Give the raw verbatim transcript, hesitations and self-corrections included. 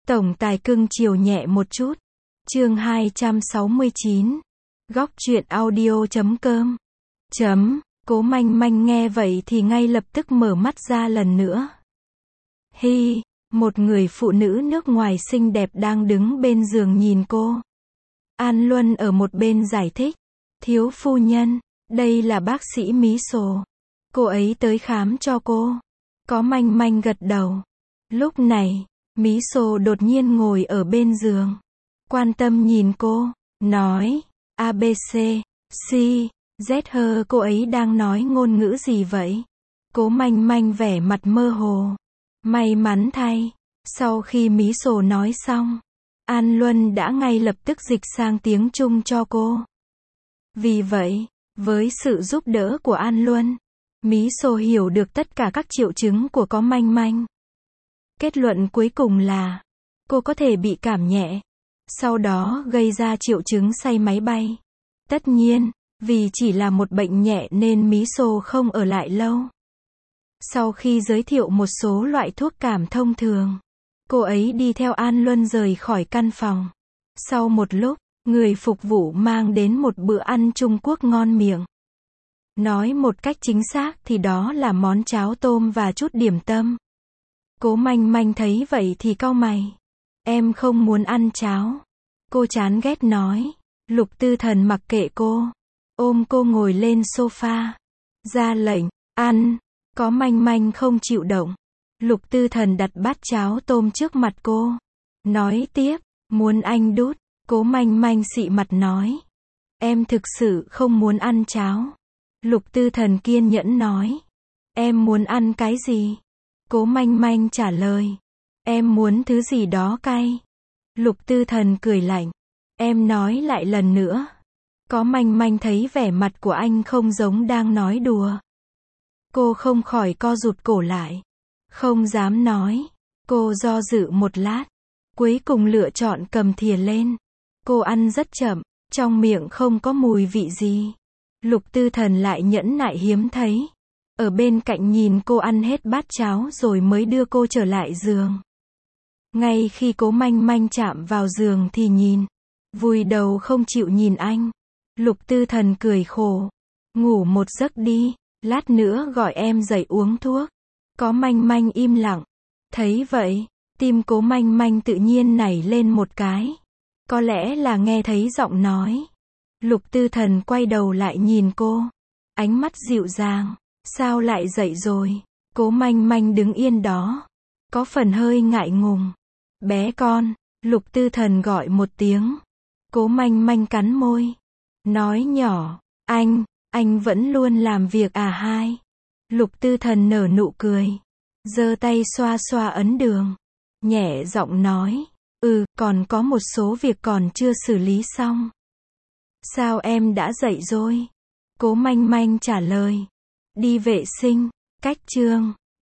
Tổng tài cưng chiều nhẹ một chút. Chương hai trăm sáu mươi chín. Góc truyện audio chấm com. Chấm. Cố Manh Manh nghe vậy thì ngay lập tức mở mắt ra lần nữa. Hi, một người phụ nữ nước ngoài xinh đẹp đang đứng bên giường nhìn cô. An Luân ở một bên giải thích. Thiếu phu nhân, đây là bác sĩ Mí Sồ. Cô ấy tới khám cho cô. Có Manh Manh gật đầu. Lúc này, Mí Sồ đột nhiên ngồi ở bên giường. Quan tâm nhìn cô, nói, a bê xê, C, Z hơ cô ấy đang nói ngôn ngữ gì vậy? Cố Manh Manh vẻ mặt mơ hồ. May mắn thay, sau khi Mí Sồ nói xong, An Luân đã ngay lập tức dịch sang tiếng Trung cho cô. Vì vậy, với sự giúp đỡ của An Luân, Mí Sồ hiểu được tất cả các triệu chứng của Có Manh Manh. Kết luận cuối cùng là, cô có thể bị cảm nhẹ, sau đó gây ra triệu chứng say máy bay. Tất nhiên, vì chỉ là một bệnh nhẹ nên Mí Sồ không ở lại lâu. Sau khi giới thiệu một số loại thuốc cảm thông thường, cô ấy đi theo An Luân rời khỏi căn phòng. Sau một lúc, người phục vụ mang đến một bữa ăn Trung Quốc ngon miệng. Nói một cách chính xác thì đó là món cháo tôm và chút điểm tâm. Cố Manh Manh thấy vậy thì cau mày. Em không muốn ăn cháo. Cô chán ghét nói. Lục Tư Thần mặc kệ cô, ôm cô ngồi lên sofa, ra lệnh, ăn. Có Manh Manh không chịu động. Lục Tư Thần đặt bát cháo tôm trước mặt cô. Nói tiếp, muốn anh đút. Cố Manh Manh xị mặt nói. Em thực sự không muốn ăn cháo. Lục Tư Thần kiên nhẫn nói. Em muốn ăn cái gì? Cố Manh Manh trả lời. Em muốn thứ gì đó cay. Lục Tư Thần cười lạnh. Em nói lại lần nữa. Có Manh Manh thấy vẻ mặt của anh không giống đang nói đùa. Cô không khỏi co rụt cổ lại. Không dám nói. Cô do dự một lát. Cuối cùng lựa chọn cầm thìa lên. Cô ăn rất chậm, trong miệng không có mùi vị gì. Lục Tư Thần lại nhẫn nại hiếm thấy. Ở bên cạnh nhìn cô ăn hết bát cháo rồi mới đưa cô trở lại giường. Ngay khi Cố Manh Manh chạm vào giường thì nhìn. Vùi đầu không chịu nhìn anh. Lục Tư Thần cười khổ. Ngủ một giấc đi, lát nữa gọi em dậy uống thuốc. Có Manh Manh im lặng. Thấy vậy, tim Cố Manh Manh tự nhiên nảy lên một cái. Có lẽ là nghe thấy giọng nói. Lục Tư Thần quay đầu lại nhìn cô. Ánh mắt dịu dàng. Sao lại dậy rồi? Cố Manh Manh đứng yên đó. Có phần hơi ngại ngùng. Bé con, Lục Tư Thần gọi một tiếng. Cố Manh Manh cắn môi. Nói nhỏ, anh, anh vẫn luôn làm việc à hai. Lục Tư Thần nở nụ cười. Giơ tay xoa xoa ấn đường. Nhẹ giọng nói. Ừ, còn có một số việc còn chưa xử lý xong. Sao em đã dậy rồi? Cố Manh Manh trả lời. Đi vệ sinh, cách chương.